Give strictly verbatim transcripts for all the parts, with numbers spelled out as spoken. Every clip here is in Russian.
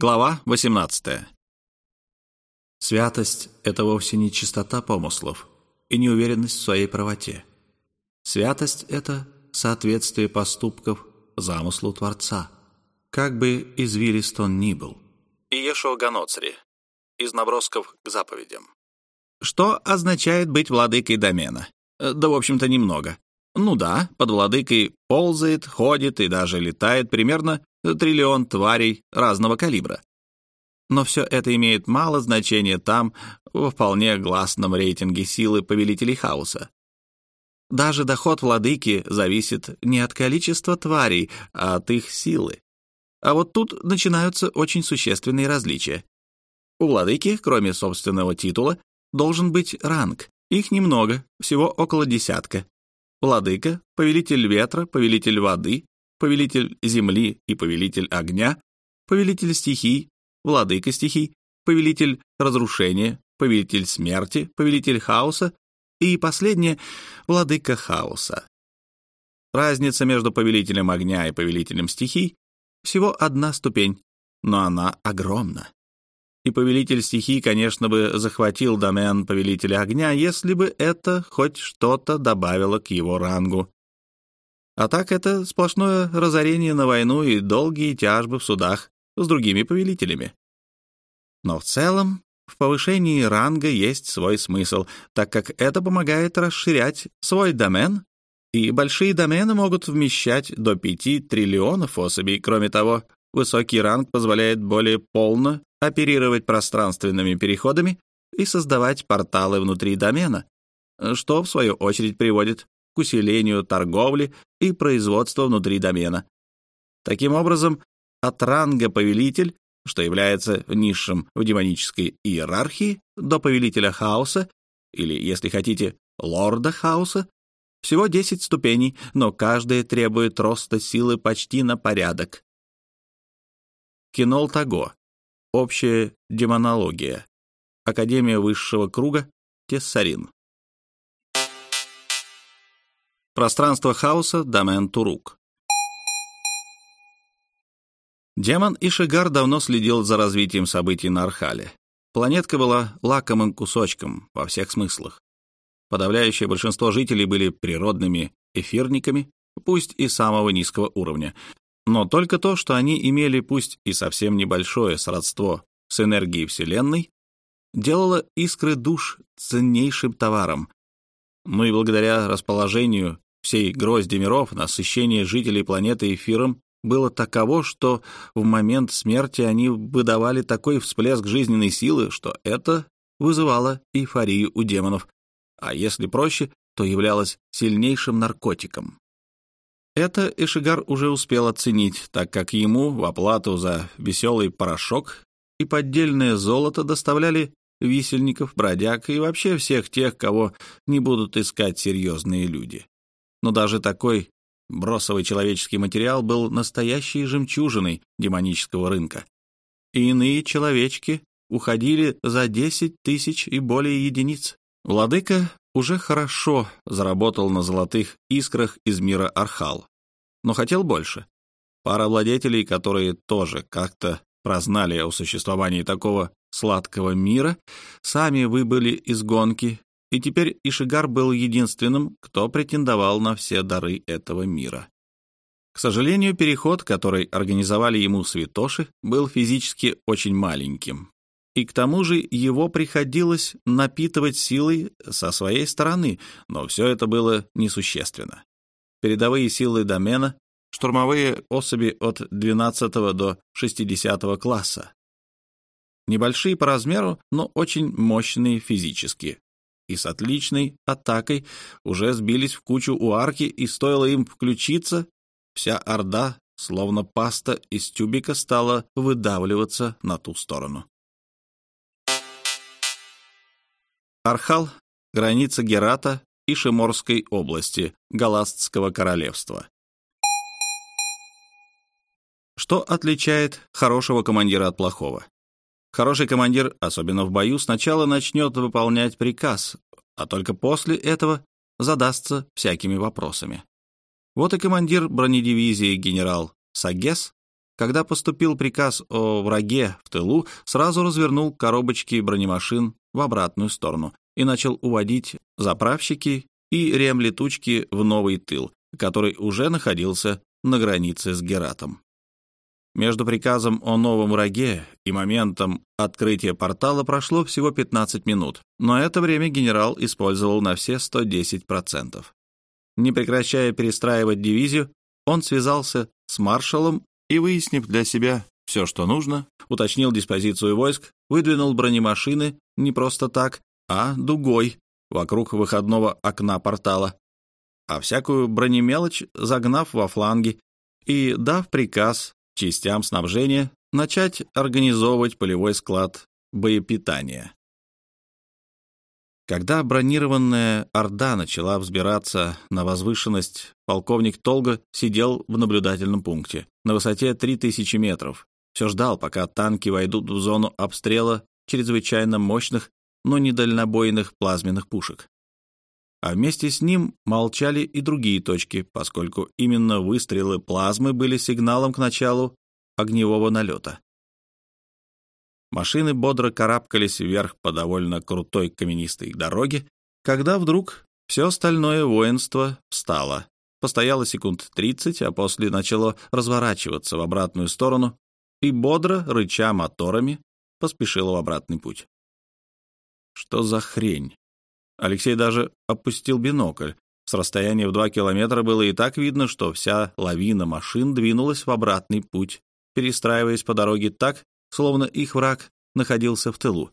Глава восемнадцатая. Святость — это вовсе не чистота помыслов и неуверенность в своей правоте. Святость — это соответствие поступков замыслу Творца, как бы извилист он ни был. Иешуа Ганоцри. Из набросков к заповедям. Что означает быть владыкой домена? Да, в общем-то, немного. Ну да, под владыкой ползает, ходит и даже летает примерно триллион тварей разного калибра. Но все это имеет мало значения там, во вполне гласном рейтинге силы повелителей хаоса. Даже доход владыки зависит не от количества тварей, а от их силы. А вот тут начинаются очень существенные различия. У владыки, кроме собственного титула, должен быть ранг. Их немного, всего около десятка. Владыка, повелитель ветра, повелитель воды, повелитель земли и повелитель огня, повелитель стихий, владыка стихий, повелитель разрушения, повелитель смерти, повелитель хаоса и последнее — владыка хаоса. Разница между повелителем огня и повелителем стихий всего одна ступень, но она огромна. И повелитель стихий, конечно, бы захватил домен повелителя огня, если бы это хоть что-то добавило к его рангу. А так это сплошное разорение на войну и долгие тяжбы в судах с другими повелителями. Но в целом в повышении ранга есть свой смысл, так как это помогает расширять свой домен, и большие домены могут вмещать до пяти триллионов особей. Кроме того, высокий ранг позволяет более полно оперировать пространственными переходами и создавать порталы внутри домена, что, в свою очередь, приводит к усилению торговли и производства внутри домена. Таким образом, от ранга повелитель, что является низшим в демонической иерархии, до повелителя хаоса, или, если хотите, лорда хаоса, всего десять ступеней, но каждая требует роста силы почти на порядок. Кинол Таго. Общая демонология. Академия высшего круга. Тессарин. Пространство хаоса. Домен Турук. Демон Ишигар давно следил за развитием событий на Архале. Планетка была лакомым кусочком во всех смыслах. Подавляющее большинство жителей были природными эфирниками, пусть и самого низкого уровня, но только то, что они имели пусть и совсем небольшое сродство с энергией Вселенной, делало искры душ ценнейшим товаром. Ну и благодаря расположению всей грозди миров насыщение жителей планеты эфиром было таково, что в момент смерти они выдавали такой всплеск жизненной силы, что это вызывало эйфорию у демонов, а если проще, то являлось сильнейшим наркотиком. Это Ишигар уже успел оценить, так как ему в оплату за веселый порошок и поддельное золото доставляли висельников, бродяг и вообще всех тех, кого не будут искать серьезные люди. Но даже такой бросовый человеческий материал был настоящей жемчужиной демонического рынка. И иные человечки уходили за десять тысяч и более единиц. Владыка уже хорошо заработал на золотых искрах из мира Архал, но хотел больше. Пара владетелей, которые тоже как-то прознали о существовании такого сладкого мира, сами выбыли из гонки, и теперь Ишигар был единственным, кто претендовал на все дары этого мира. К сожалению, переход, который организовали ему святоши, был физически очень маленьким. И к тому же его приходилось напитывать силой со своей стороны, но все это было несущественно. Передовые силы домена, штурмовые особи от двенадцатого до шестидесятого класса. Небольшие по размеру, но очень мощные физически. И с отличной атакой уже сбились в кучу у арки, и стоило им включиться, вся орда, словно паста из тюбика, стала выдавливаться на ту сторону. Архал — граница Герата и Шиморской области Галастского королевства. Что отличает хорошего командира от плохого? Хороший командир, особенно в бою, сначала начнет выполнять приказ, а только после этого задастся всякими вопросами. Вот и командир бронедивизии генерал Сагес Когда поступил приказ о враге в тылу, сразу развернул коробочки бронемашин в обратную сторону и начал уводить заправщики и ремлетучки в новый тыл, который уже находился на границе с Гератом. Между приказом о новом враге и моментом открытия портала прошло всего пятнадцать минут, но это время генерал использовал на все сто десять процентов. Не прекращая перестраивать дивизию, он связался с маршалом и, выяснив для себя все, что нужно, уточнил диспозицию войск, выдвинул бронемашины не просто так, а дугой вокруг выходного окна портала, а всякую бронемелочь загнав во фланги и дав приказ частям снабжения начать организовывать полевой склад боепитания. Когда бронированная орда начала взбираться на возвышенность, полковник Толго сидел в наблюдательном пункте на высоте три тысячи метров. Все ждал, пока танки войдут в зону обстрела чрезвычайно мощных, но недальнобойных плазменных пушек. А вместе с ним молчали и другие точки, поскольку именно выстрелы плазмы были сигналом к началу огневого налета. Машины бодро карабкались вверх по довольно крутой каменистой дороге, когда вдруг все остальное воинство встало, постояло секунд тридцать, а после начало разворачиваться в обратную сторону и, бодро рыча моторами, поспешило в обратный путь. Что за хрень? Алексей даже опустил бинокль. С расстояния в два километра было и так видно, что вся лавина машин двинулась в обратный путь, перестраиваясь по дороге так, словно их враг находился в тылу.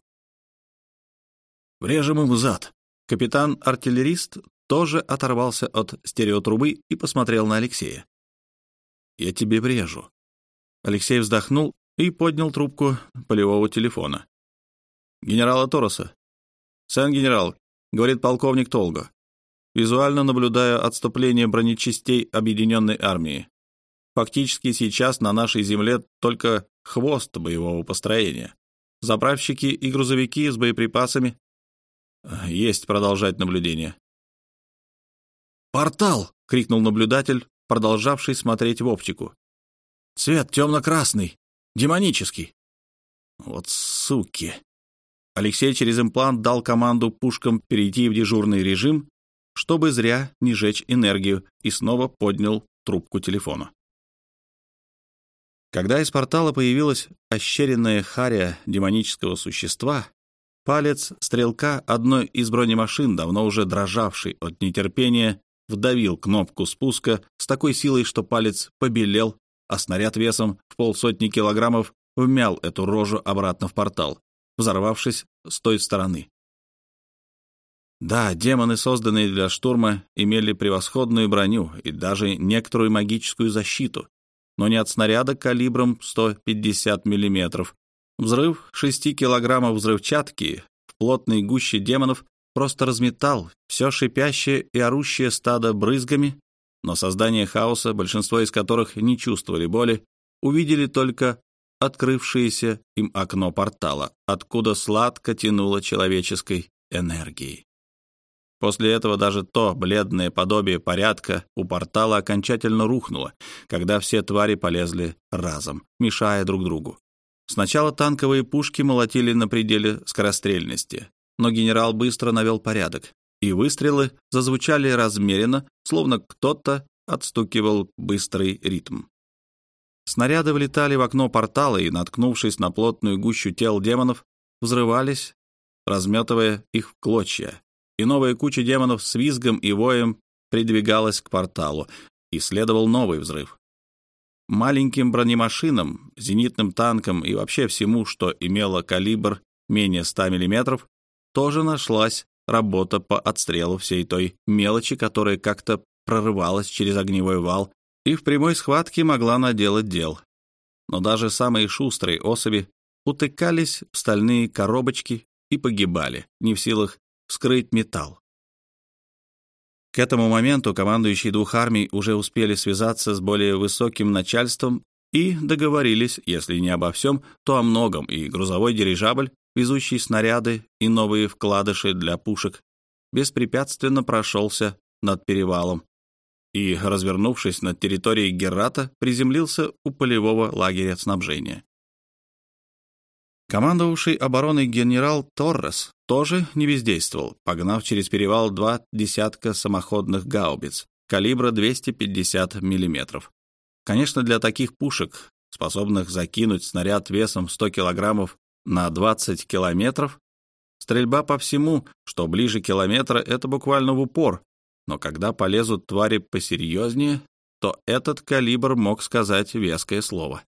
«Врежем ему зад!» Капитан-артиллерист тоже оторвался от стереотрубы и посмотрел на Алексея. «Я тебе врежу». Алексей вздохнул и поднял трубку полевого телефона. «Генерала Тороса». «Сэн-генерал», — говорит полковник Толго. «Визуально наблюдаю отступление бронечастей Объединенной армии. Фактически сейчас на нашей земле только хвост боевого построения. Заправщики и грузовики с боеприпасами. Есть продолжать наблюдение». «Портал!» — крикнул наблюдатель, продолжавший смотреть в оптику. «Цвет темно-красный, демонический». «Вот суки!» Алексей через имплант дал команду пушкам перейти в дежурный режим, чтобы зря не жечь энергию, и снова поднял трубку телефона. Когда из портала появилась ощеренная харя демонического существа, палец стрелка одной из бронемашин, давно уже дрожавший от нетерпения, вдавил кнопку спуска с такой силой, что палец побелел, а снаряд весом в полсотни килограммов вмял эту рожу обратно в портал, взорвавшись с той стороны. Да, демоны, созданные для штурма, имели превосходную броню и даже некоторую магическую защиту, но не от снаряда калибром сто пятьдесят миллиметров. Взрыв шести килограммов взрывчатки в плотной гуще демонов просто разметал все шипящее и орущее стадо брызгами, но создание хаоса, большинство из которых не чувствовали боли, увидели только открывшееся им окно портала, откуда сладко тянуло человеческой энергией. После этого даже то бледное подобие порядка у портала окончательно рухнуло, когда все твари полезли разом, мешая друг другу. Сначала танковые пушки молотили на пределе скорострельности, но генерал быстро навел порядок, и выстрелы зазвучали размеренно, словно кто-то отстукивал быстрый ритм. Снаряды влетали в окно портала и, наткнувшись на плотную гущу тел демонов, взрывались, разметывая их в клочья. И новая куча демонов с визгом и воем придвигалась к порталу, и следовал новый взрыв. Маленьким бронемашинам, зенитным танкам и вообще всему, что имело калибр менее ста миллиметров, тоже нашлась работа по отстрелу всей той мелочи, которая как-то прорывалась через огневой вал и в прямой схватке могла наделать дел. Но даже самые шустрые особи утыкались в стальные коробочки и погибали, не в силах вскрыть металл. К этому моменту командующие двух армий уже успели связаться с более высоким начальством и договорились, если не обо всем, то о многом, и грузовой дирижабль, везущий снаряды и новые вкладыши для пушек, беспрепятственно прошелся над перевалом. и, развернувшись над территорией Геррата, приземлился у полевого лагеря снабжения. Командовавший обороной генерал Торрес тоже не бездействовал, погнав через перевал два десятка самоходных гаубиц калибра двести пятьдесят миллиметров. Конечно, для таких пушек, способных закинуть снаряд весом сто килограммов на двадцать километров, стрельба по всему, что ближе километра, это буквально в упор, но когда полезут твари посерьезнее, то этот калибр мог сказать веское слово.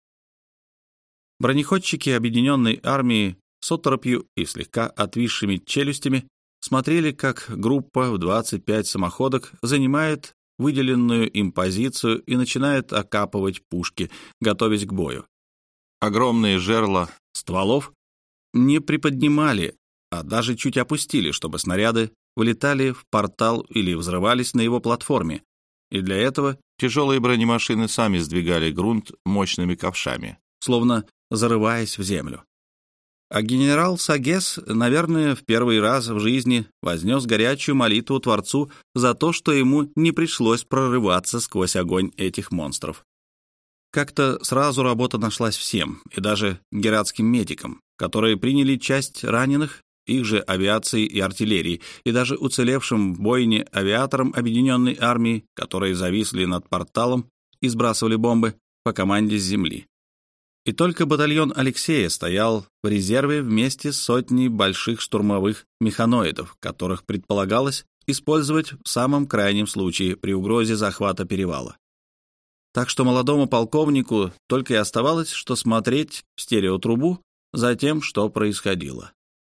Бронеходчики объединенной армии с оторопью и слегка отвисшими челюстями смотрели, как группа в двадцать пять самоходок занимает выделенную им позицию и начинает окапывать пушки, готовясь к бою. Огромные жерла стволов не приподнимали, а даже чуть опустили, чтобы снаряды вылетали в портал или взрывались на его платформе, и для этого тяжелые бронемашины сами сдвигали грунт мощными ковшами, словно зарываясь в землю. А генерал Сагес, наверное, в первый раз в жизни вознес горячую молитву Творцу за то, что ему не пришлось прорываться сквозь огонь этих монстров. Как-то сразу работа нашлась всем, и даже гератским медикам, которые приняли часть раненых, их же авиации и артиллерии, и даже уцелевшим в бойне авиаторам объединенной армии, которые зависли над порталом и сбрасывали бомбы по команде с земли. И только батальон Алексея стоял в резерве вместе с сотней больших штурмовых механоидов, которых предполагалось использовать в самом крайнем случае при угрозе захвата перевала. Так что молодому полковнику только и оставалось, что смотреть в стереотрубу за тем, что происходило.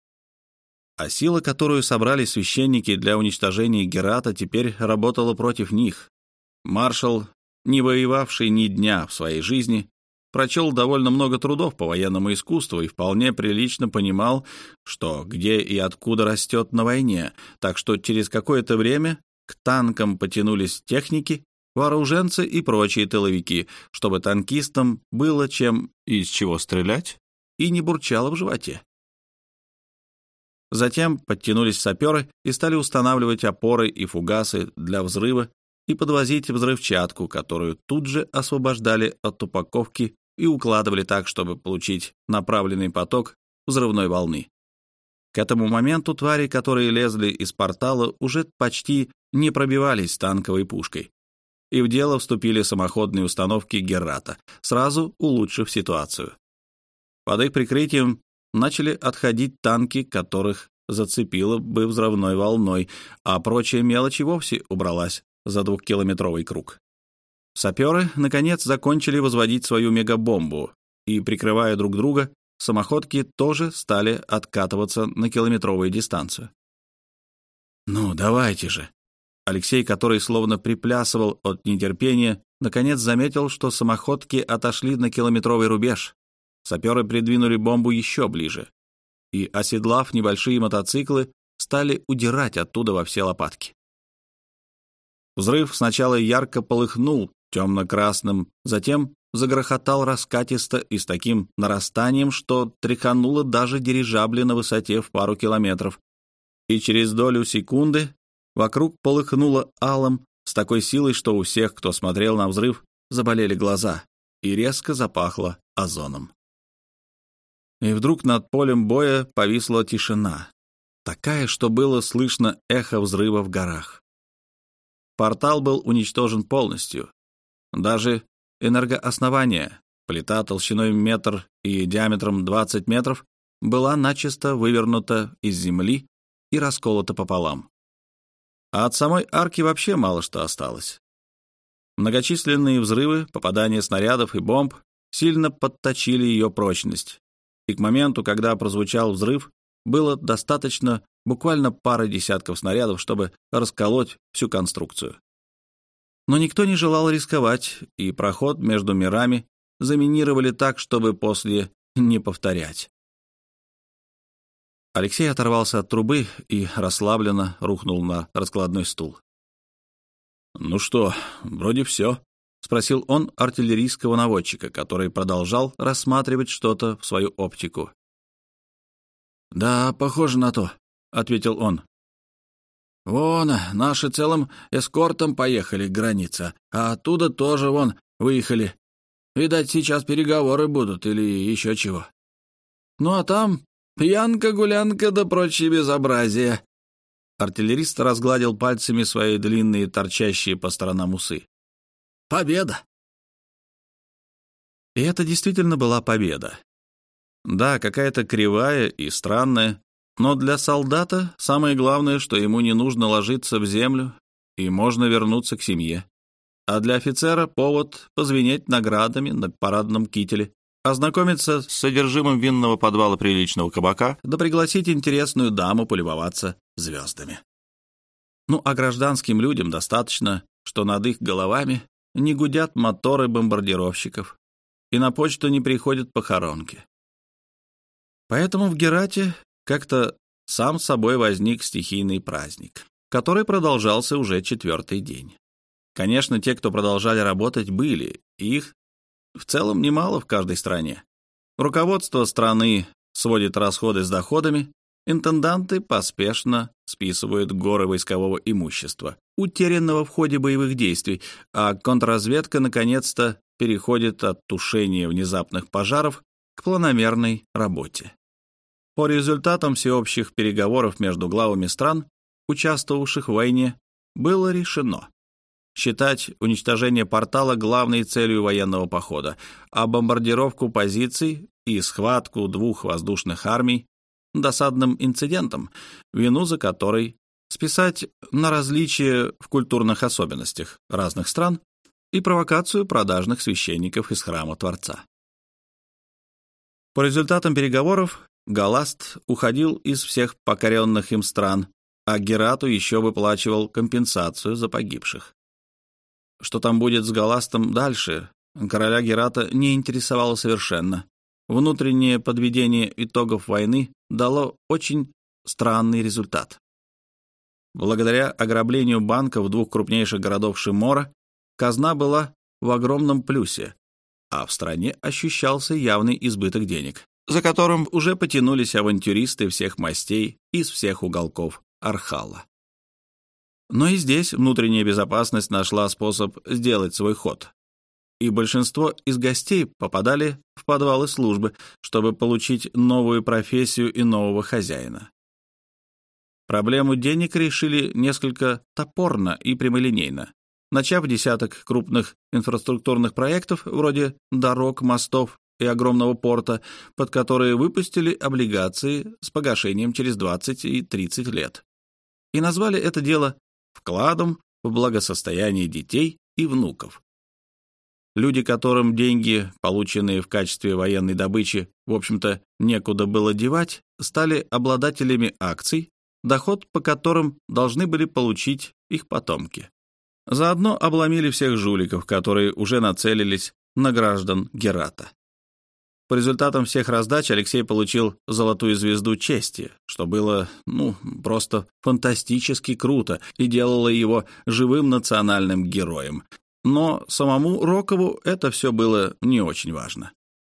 А сила, которую собрали священники для уничтожения Герата, теперь работала против них. Маршал, не воевавший ни дня в своей жизни, прочел довольно много трудов по военному искусству и вполне прилично понимал, что где и откуда растет на войне, так что через какое-то время к танкам потянулись техники, вооруженцы и прочие тыловики, чтобы танкистам было чем и из чего стрелять и не бурчало в животе. Затем подтянулись саперы и стали устанавливать опоры и фугасы для взрыва и подвозить взрывчатку, которую тут же освобождали от упаковки и укладывали так, чтобы получить направленный поток взрывной волны. К этому моменту твари, которые лезли из портала, уже почти не пробивались танковой пушкой, и в дело вступили самоходные установки Геррата, сразу улучшив ситуацию. Под их прикрытием начали отходить танки, которых зацепило бы взрывной волной, а прочая мелочь и вовсе убралась за двухкилометровый круг. Саперы, наконец, закончили возводить свою мегабомбу, и, прикрывая друг друга, самоходки тоже стали откатываться на километровую дистанцию. «Ну, давайте же!» Алексей, который словно приплясывал от нетерпения, наконец заметил, что самоходки отошли на километровый рубеж. Саперы придвинули бомбу еще ближе, и, оседлав небольшие мотоциклы, стали удирать оттуда во все лопатки. Взрыв сначала ярко полыхнул темно-красным, затем загрохотал раскатисто и с таким нарастанием, что тряхануло даже дирижабли на высоте в пару километров, и через долю секунды вокруг полыхнуло алым с такой силой, что у всех, кто смотрел на взрыв, заболели глаза, и резко запахло озоном. И вдруг над полем боя повисла тишина, такая, что было слышно эхо взрыва в горах. Портал был уничтожен полностью. Даже энергооснование, плита толщиной метр и диаметром двадцать метров, была начисто вывернута из земли и расколота пополам. А от самой арки вообще мало что осталось. Многочисленные взрывы, попадания снарядов и бомб сильно подточили ее прочность, и к моменту, когда прозвучал взрыв, было достаточно буквально пары десятков снарядов, чтобы расколоть всю конструкцию. Но никто не желал рисковать, и проход между мирами заминировали так, чтобы после не повторять. Алексей оторвался от трубы и расслабленно рухнул на раскладной стул. «Ну что, вроде все», — спросил он артиллерийского наводчика, который продолжал рассматривать что-то в свою оптику. «Да, похоже на то», — ответил он. Вон, наши целым эскортом поехали к границе, а оттуда тоже вон выехали. Видать, сейчас переговоры будут или еще чего. Ну а там пьянка-гулянка да прочие безобразия». Артиллерист разгладил пальцами свои длинные, торчащие по сторонам усы. «Победа!» И это действительно была победа. Да, какая-то кривая и странная, но для солдата самое главное, что ему не нужно ложиться в землю, и можно вернуться к семье. А для офицера повод позвенеть наградами на парадном кителе, ознакомиться с содержимым винного подвала приличного кабака, да пригласить интересную даму полюбоваться звездами. Ну, а гражданским людям достаточно, что над их головами не гудят моторы бомбардировщиков, и на почту не приходят похоронки. Поэтому в Герате как-то сам собой возник стихийный праздник, который продолжался уже четвертый день. Конечно, те, кто продолжали работать, были, и их в целом немало в каждой стране. Руководство страны сводит расходы с доходами, интенданты поспешно списывают горы войскового имущества, утерянного в ходе боевых действий, а контрразведка наконец-то переходит от тушения внезапных пожаров к планомерной работе. По результатам всеобщих переговоров между главами стран, участвовавших в войне, было решено считать уничтожение портала главной целью военного похода, а бомбардировку позиций и схватку двух воздушных армий досадным инцидентом, вину за который списать на различия в культурных особенностях разных стран и провокацию продажных священников из храма Творца. По результатам переговоров Галаст уходил из всех покоренных им стран, а Герату еще выплачивал компенсацию за погибших. Что там будет с Галастом дальше, короля Герата не интересовало совершенно. Внутреннее подведение итогов войны дало очень странный результат. Благодаря ограблению банков двух крупнейших городов Шимора казна была в огромном плюсе, а в стране ощущался явный избыток денег, за которым уже потянулись авантюристы всех мастей из всех уголков Архала. Но и здесь внутренняя безопасность нашла способ сделать свой ход, и большинство из гостей попадали в подвалы службы, чтобы получить новую профессию и нового хозяина. Проблему денег решили несколько топорно и прямолинейно, начав десяток крупных инфраструктурных проектов вроде дорог, мостов и огромного порта, под которые выпустили облигации с погашением через двадцать и тридцать лет. И назвали это дело вкладом в благосостояние детей и внуков. Люди, которым деньги, полученные в качестве военной добычи, в общем-то, некуда было девать, стали обладателями акций, доход по которым должны были получить их потомки. Заодно обломили всех жуликов, которые уже нацелились на граждан Герата. По результатам всех раздач Алексей получил золотую звезду чести, что было, ну, просто фантастически круто и делало его живым национальным героем. Но самому Рокову это все было не очень важно.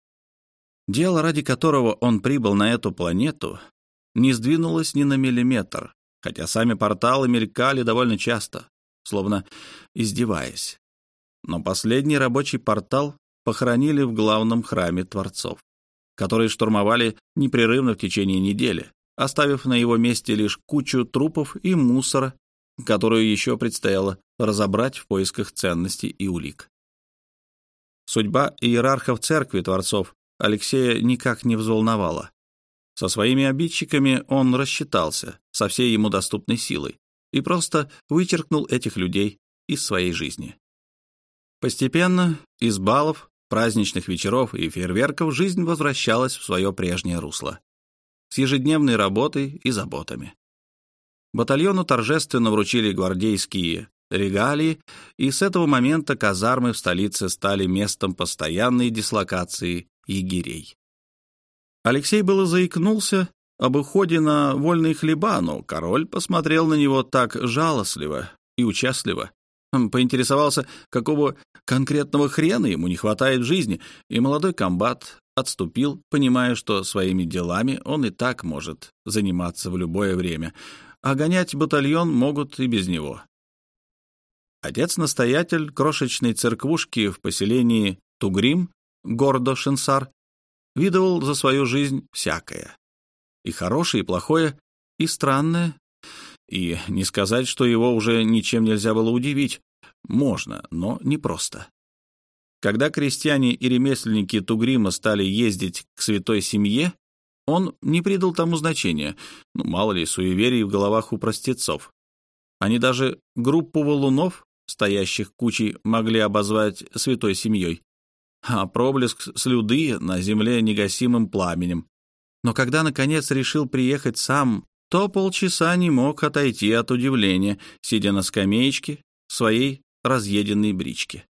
Дело, ради которого он прибыл на эту планету, не сдвинулось ни на миллиметр, хотя сами порталы мелькали довольно часто, словно издеваясь. Но последний рабочий портал похоронили в главном храме Творцов, который штурмовали непрерывно в течение недели, оставив на его месте лишь кучу трупов и мусора, которую еще предстояло разобрать в поисках ценностей и улик. Судьба иерархов церкви Творцов Алексея никак не взволновала. Со своими обидчиками он рассчитался со всей ему доступной силой и просто вычеркнул этих людей из своей жизни. Постепенно из балов, праздничных вечеров и фейерверков жизнь возвращалась в свое прежнее русло, с ежедневной работой и заботами. Батальону торжественно вручили гвардейские регалии, и с этого момента казармы в столице стали местом постоянной дислокации егерей. Алексей было заикнулся об уходе на вольные хлеба, но король посмотрел на него так жалостливо и участливо, поинтересовался, какого конкретного хрена ему не хватает в жизни, и молодой комбат отступил, понимая, что своими делами он и так может заниматься в любое время, а гонять батальон могут и без него. Отец-настоятель крошечной церквушки в поселении Тугрим, Гордо-Шинсар, видывал за свою жизнь всякое. И хорошее, и плохое, и странное. И не сказать, что его уже ничем нельзя было удивить. Можно, но непросто. Когда крестьяне и ремесленники Тугрима стали ездить к святой семье, он не придал тому значения. Ну, мало ли, суеверий в головах у простецов. Они даже группу валунов, стоящих кучей, могли обозвать святой семьей, а проблеск слюды на земле негасимым пламенем. Но когда, наконец, решил приехать сам, то полчаса не мог отойти от удивления, сидя на скамеечке своей разъеденной брички.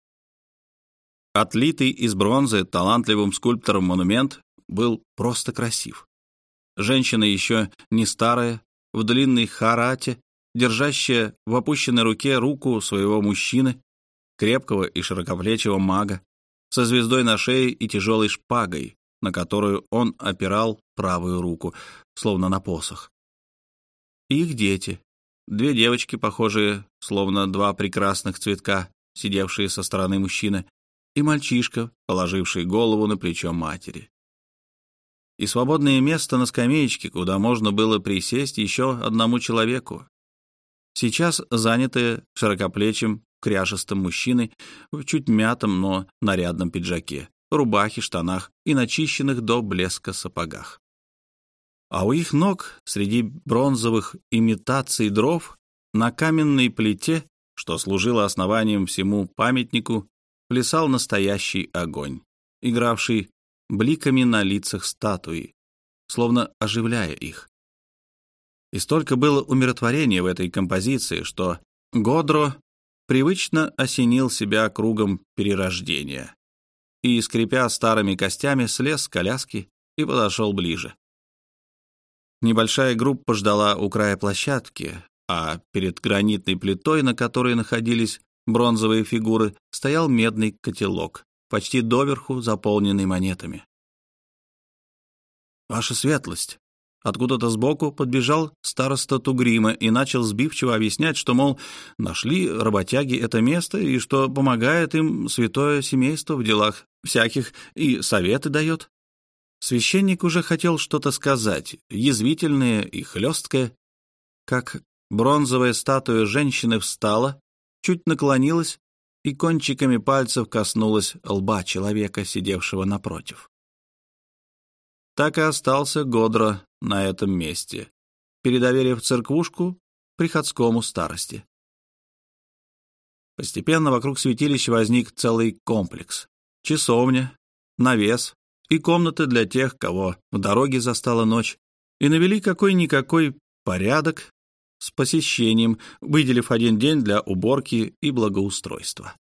Отлитый из бронзы талантливым скульптором монумент был просто красив. Женщина еще не старая, в длинной харате, держащая в опущенной руке руку своего мужчины, крепкого и широкоплечего мага, со звездой на шее и тяжелой шпагой, на которую он опирал правую руку, словно на посох. И их дети, две девочки, похожие, словно два прекрасных цветка, сидевшие со стороны мужчины, и мальчишка, положивший голову на плечо матери. И свободное место на скамеечке, куда можно было присесть еще одному человеку, сейчас занятое широкоплечим, кряжестым мужчиной в чуть мятом, но нарядном пиджаке, рубахе, штанах и начищенных до блеска сапогах. А у их ног, среди бронзовых имитаций дров, на каменной плите, что служило основанием всему памятнику, плясал настоящий огонь, игравший бликами на лицах статуи, словно оживляя их. И столько было умиротворения в этой композиции, что Годро привычно осенил себя кругом перерождения и, скрипя старыми костями, слез с коляски и подошел ближе. Небольшая группа ждала у края площадки, а перед гранитной плитой, на которой находились бронзовые фигуры, стоял медный котелок, почти доверху заполненный монетами. «Ваша светлость!» Откуда-то сбоку подбежал староста Тугрима и начал сбивчиво объяснять, что, мол, нашли работяги это место и что помогает им святое семейство в делах всяких и советы дает. Священник уже хотел что-то сказать, язвительное и хлесткое, как бронзовая статуя женщины встала, чуть наклонилась и кончиками пальцев коснулась лба человека, сидевшего напротив. Так и остался Годро на этом месте, передоверив церквушку приходскому старости. Постепенно вокруг святилища возник целый комплекс. Часовня, навес и комнаты для тех, кого в дороге застала ночь, и навели какой-никакой порядок с посещением, выделив один день для уборки и благоустройства.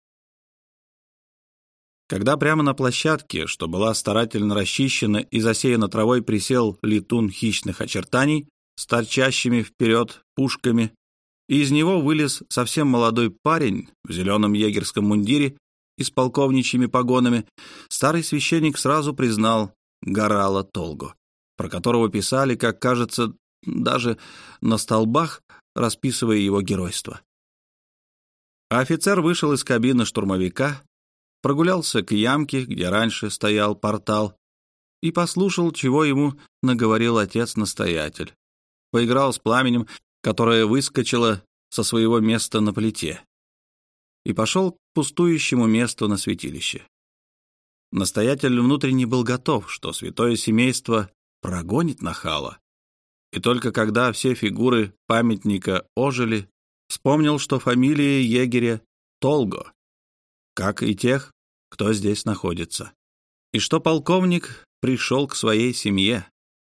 Когда прямо на площадке, что была старательно расчищена и засеяна травой, присел летун хищных очертаний с торчащими вперед пушками, и из него вылез совсем молодой парень в зеленом егерском мундире и с полковничьими погонами, старый священник сразу признал Горала Толго, про которого писали, как кажется, даже на столбах, расписывая его геройство. А офицер вышел из кабины штурмовика, прогулялся к ямке, где раньше стоял портал, и послушал, чего ему наговорил отец-настоятель. Поиграл с пламенем, которое выскочило со своего места на плите, и пошел к пустующему месту на святилище. Настоятель внутренне был готов, что святое семейство прогонит нахала, и только когда все фигуры памятника ожили, вспомнил, что фамилия егеря Толго, как и тех, кто здесь находится, и что полковник пришел к своей семье.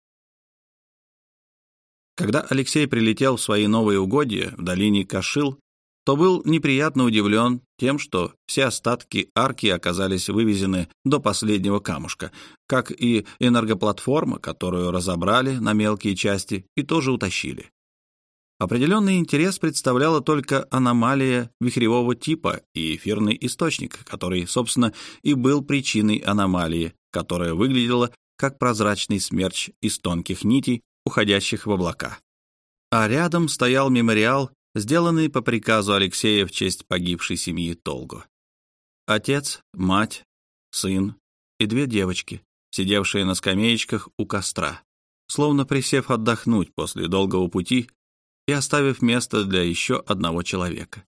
Когда Алексей прилетел в свои новые угодья в долине Кашил, то был неприятно удивлен тем, что все остатки арки оказались вывезены до последнего камушка, как и энергоплатформа, которую разобрали на мелкие части и тоже утащили. Определенный интерес представляла только аномалия вихревого типа и эфирный источник, который, собственно, и был причиной аномалии, которая выглядела как прозрачный смерч из тонких нитей, уходящих в облака. А рядом стоял мемориал, сделанный по приказу Алексея в честь погибшей семьи Толго. Отец, мать, сын и две девочки, сидевшие на скамеечках у костра, словно присев отдохнуть после долгого пути и оставив место для еще одного человека.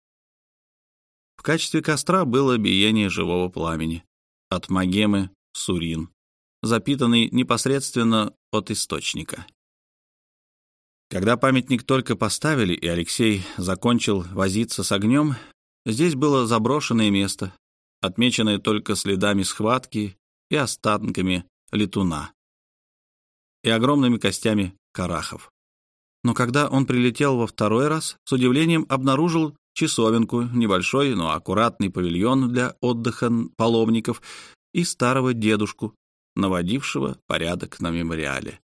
В качестве костра было биение живого пламени от Магемы Сурин, запитанный непосредственно от источника. Когда памятник только поставили, и Алексей закончил возиться с огнем, здесь было заброшенное место, отмеченное только следами схватки и останками летуна и огромными костями карахов. Но когда он прилетел во второй раз, с удивлением обнаружил часовенку, небольшой, но аккуратный павильон для отдыха паломников и старого дедушку, наводившего порядок на мемориале.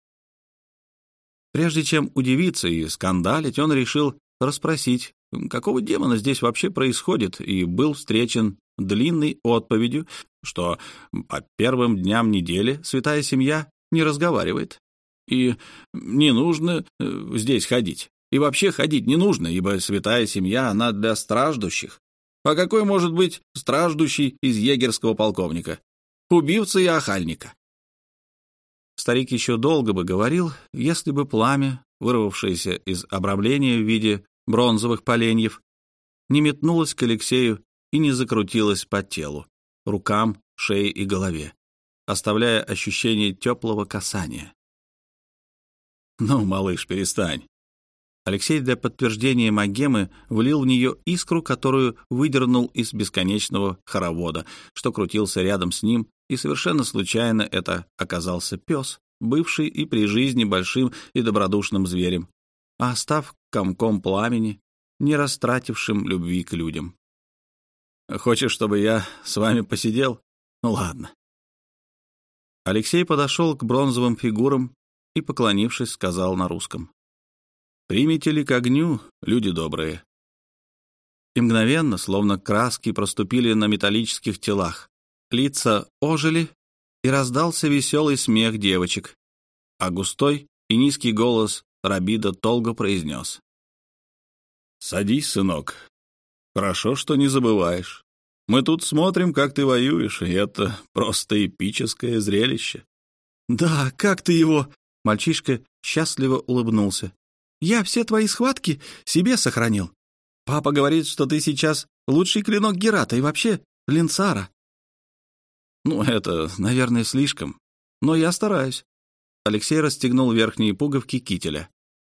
Прежде чем удивиться и скандалить, он решил расспросить, какого демона здесь вообще происходит, и был встречен длинной отповедью, что по первым дням недели святая семья не разговаривает, и не нужно здесь ходить. И вообще ходить не нужно, ибо святая семья, она для страждущих. А какой может быть страждущий из егерского полковника? Убивца и охальника. Старик еще долго бы говорил, если бы пламя, вырвавшееся из обрамления в виде бронзовых поленьев, не метнулось к Алексею и не закрутилось по телу, рукам, шее и голове, оставляя ощущение теплого касания. «Ну, малыш, перестань». Алексей для подтверждения Магемы влил в нее искру, которую выдернул из бесконечного хоровода, что крутился рядом с ним, и совершенно случайно это оказался пес, бывший и при жизни большим и добродушным зверем, а став комком пламени, не растратившим любви к людям. «Хочешь, чтобы я с вами посидел? Ну ладно». Алексей подошел к бронзовым фигурам и, поклонившись, сказал на русском: «Примите ли к огню, люди добрые?» И мгновенно, словно краски, проступили на металлических телах. Лица ожили, и раздался веселый смех девочек, а густой и низкий голос Рабида Толго произнес: «Садись, сынок. Хорошо, что не забываешь. Мы тут смотрим, как ты воюешь, и это просто эпическое зрелище». «Да, как ты его?» Мальчишка счастливо улыбнулся. «Я все твои схватки себе сохранил. Папа говорит, что ты сейчас лучший клинок Герата и вообще Линсара». «Ну, это, наверное, слишком. Но я стараюсь». Алексей расстегнул верхние пуговки кителя.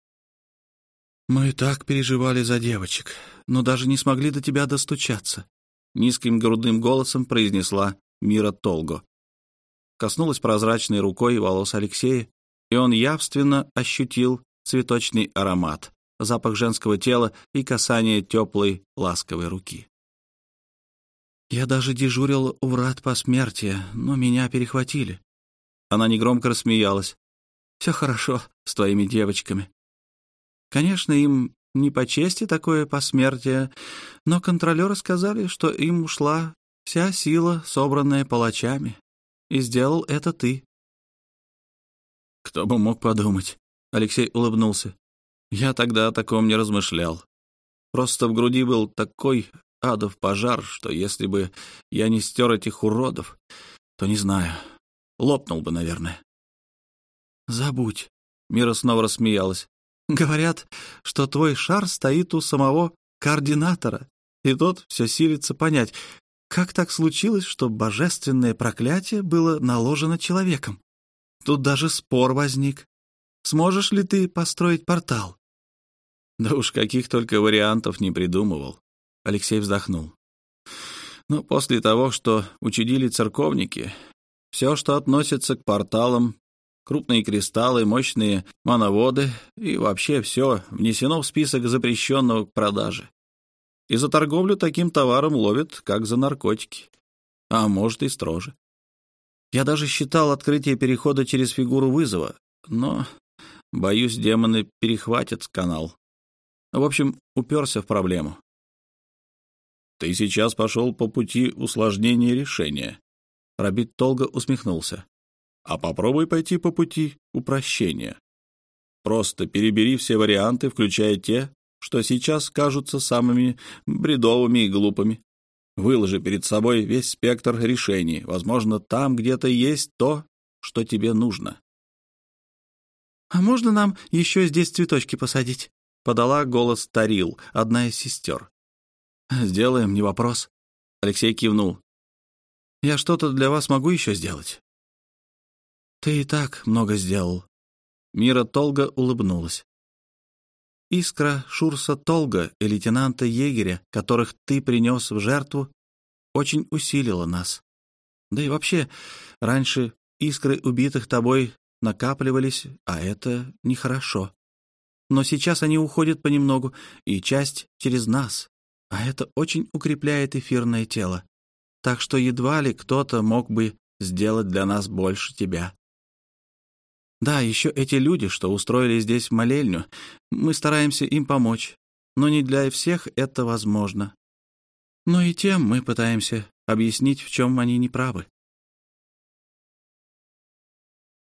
«Мы так переживали за девочек, но даже не смогли до тебя достучаться», — низким грудным голосом произнесла Мира Толго. Коснулась прозрачной рукой волос Алексея, и он явственно ощутил цветочный аромат, запах женского тела и касание теплой, ласковой руки. «Я даже дежурил у врат посмертия, но меня перехватили». Она негромко рассмеялась. «Все хорошо с твоими девочками. Конечно, им не по чести такое посмертие, но контролеры сказали, что им ушла вся сила, собранная палачами, и сделал это ты». «Кто бы мог подумать?» — Алексей улыбнулся. «Я тогда о таком не размышлял. Просто в груди был такой адов пожар, что если бы я не стер этих уродов, то, не знаю, лопнул бы, наверное». «Забудь», — Мира снова рассмеялась. «Говорят, что твой шар стоит у самого координатора, и тот все силится понять, как так случилось, что божественное проклятие было наложено человеком. Тут даже спор возник. Сможешь ли ты построить портал?» «Да уж каких только вариантов не придумывал», — Алексей вздохнул. «Но после того, что учудили церковники, все, что относится к порталам, крупные кристаллы, мощные мановоды и вообще все внесено в список запрещенного к продаже. И за торговлю таким товаром ловят, как за наркотики. А может и строже. Я даже считал открытие перехода через фигуру вызова, но, боюсь, демоны перехватят канал. В общем, уперся в проблему». «Ты сейчас пошел по пути усложнения решения», — Рабид Толго усмехнулся. «А попробуй пойти по пути упрощения. Просто перебери все варианты, включая те, что сейчас кажутся самыми бредовыми и глупыми. Выложи перед собой весь спектр решений. Возможно, там где-то есть то, что тебе нужно. «А можно нам еще здесь цветочки посадить?» — подала голос Тарил, одна из сестер. «Сделаем, не вопрос». Алексей кивнул. «Я что-то для вас могу еще сделать?» «Ты и так много сделал». Мира Толга улыбнулась. «Искра Шурса Толга и лейтенанта Егеря, которых ты принес в жертву, очень усилила нас. Да и вообще, раньше искры убитых тобой накапливались, а это нехорошо. Но сейчас они уходят понемногу, и часть через нас, а это очень укрепляет эфирное тело. Так что едва ли кто-то мог бы сделать для нас больше тебя. Да, еще эти люди, что устроили здесь молельню, мы стараемся им помочь, но не для всех это возможно. Но и тем мы пытаемся объяснить, в чем они неправы.